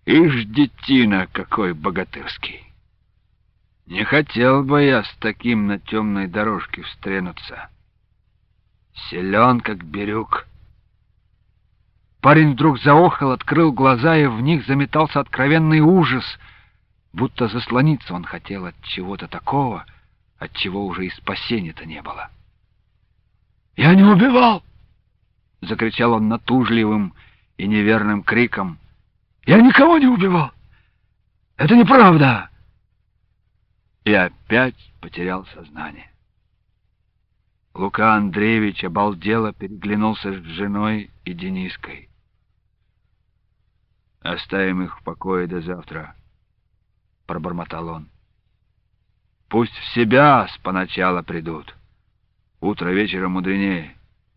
Ишь, детина какой богатырский! Не хотел бы я с таким на темной дорожке встренуться. Силен, как бирюк. Парень вдруг заохал, открыл глаза, и в них заметался откровенный ужас, будто заслониться он хотел от чего-то такого, от чего уже и спасения-то не было. «Я не убивал!» — закричал он натужливым и неверным криком. «Я никого не убивал! Это неправда!» И опять потерял сознание. Лука Андреевич обалдело переглянулся с женой и Дениской. «Оставим их в покое до завтра», — пробормотал он. «Пусть в себя споначала придут. Утро вечера мудренее».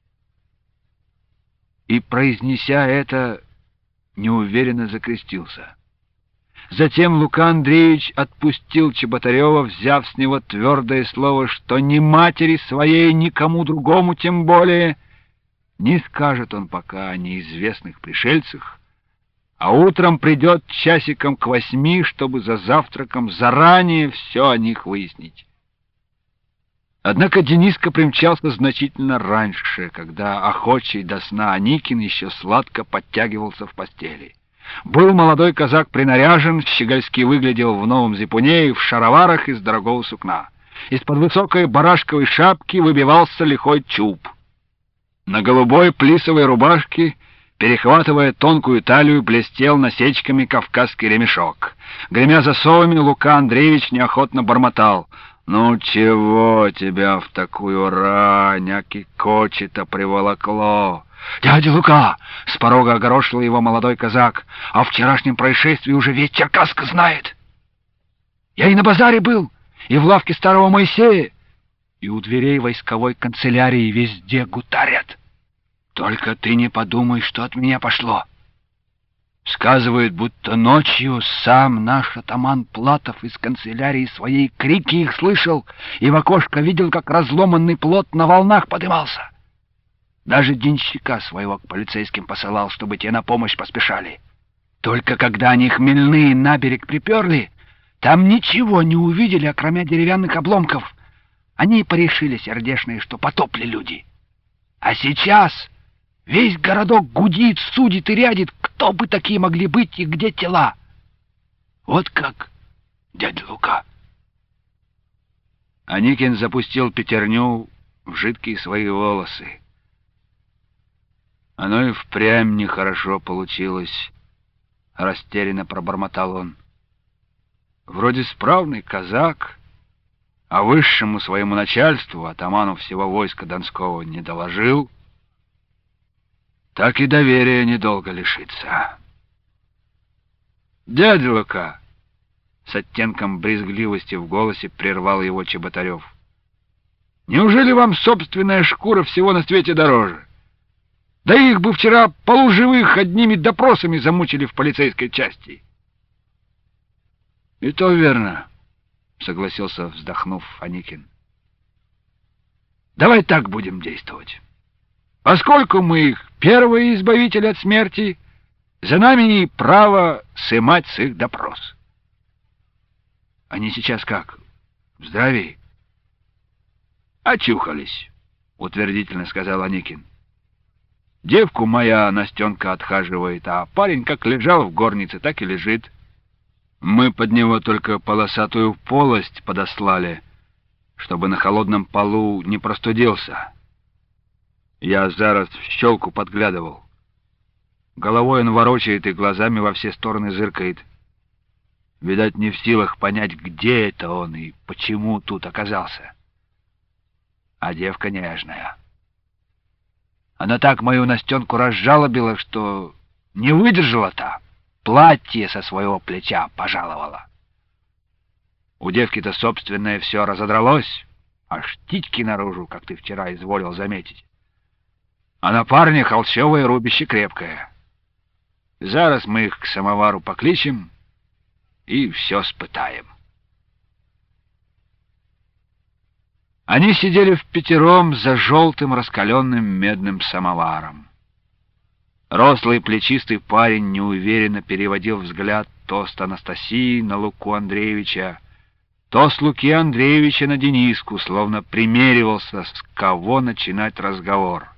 И, произнеся это, неуверенно закрестился. Затем Лука Андреевич отпустил Чеботарева, взяв с него твердое слово, что ни матери своей, никому другому тем более не скажет он пока о неизвестных пришельцах, а утром придет часиком к 8, чтобы за завтраком заранее все о них выяснить. Однако Дениска примчался значительно раньше, когда охочий до сна Аникин еще сладко подтягивался в постели. Был молодой казак принаряжен, щегольски выглядел в новом зипуне и в шароварах из дорогого сукна. Из-под высокой барашковой шапки выбивался лихой чуб. На голубой плисовой рубашке, перехватывая тонкую талию, блестел насечками кавказский ремешок. Гремя засовами, Лука Андреевич неохотно бормотал: «Ну чего тебя в такую рань, аки кочи-то приволокло?» «Дядя Лука!» — с порога огорошил его молодой казак. «О вчерашнем происшествии уже весь Черкасск знает. Я и на базаре был, и в лавке старого Моисея, и у дверей войсковой канцелярии везде гутарят. Только ты не подумай, что от меня пошло. Сказывают, будто ночью сам наш атаман Платов из канцелярии своей крики их слышал и в окошко видел, как разломанный плот на волнах подымался. Даже денщика своего к полицейским посылал, чтобы те на помощь поспешали. Только когда они хмельные на берег приперли, там ничего не увидели, окромя деревянных обломков. Они и порешили сердешные, что потопли люди. А сейчас весь городок гудит, судит и рядит, кто бы такие могли быть и где тела. Вот как, дядя Лука». Аникин запустил пятерню в жидкие свои волосы. «Оно и впрямь нехорошо получилось», — растерянно пробормотал он. «Вроде справный казак, а высшему своему начальству, атаману всего войска Донского, не доложил. Так и доверия недолго лишится». «Дядя Лука!» — с оттенком брезгливости в голосе прервал его Чеботарев. «Неужели вам собственная шкура всего на свете дороже? Да их бы вчера полуживых одними допросами замучили в полицейской части». «И то верно», — согласился, вздохнув, Аникин. «Давай так будем действовать. Поскольку мы их первые избавители от смерти, за нами и право сымать с их допрос». «Они сейчас как? В здравии?» «Очухались», — утвердительно сказал Аникин. «Девку моя Настенка отхаживает, а парень как лежал в горнице, так и лежит. Мы под него только полосатую полость подослали, чтобы на холодном полу не простудился. Я зараз в щелку подглядывал. Головой он ворочает и глазами во все стороны зыркает. Видать, не в силах понять, где это он и почему тут оказался. А девка нежная. Она так мою Настенку разжалобила, что не выдержала-то, платье со своего плеча пожаловала. У девки-то собственное все разодралось, аж титьки наружу, как ты вчера изволил заметить. А на парне холщовое рубище крепкое. Зараз мы их к самовару покличем и все спытаем». Они сидели впятером за желтым раскаленным медным самоваром. Рослый плечистый парень неуверенно переводил взгляд то с Анастасии на Луку Андреевича, то с Луки Андреевича на Дениску, словно примеривался, с кого начинать разговор.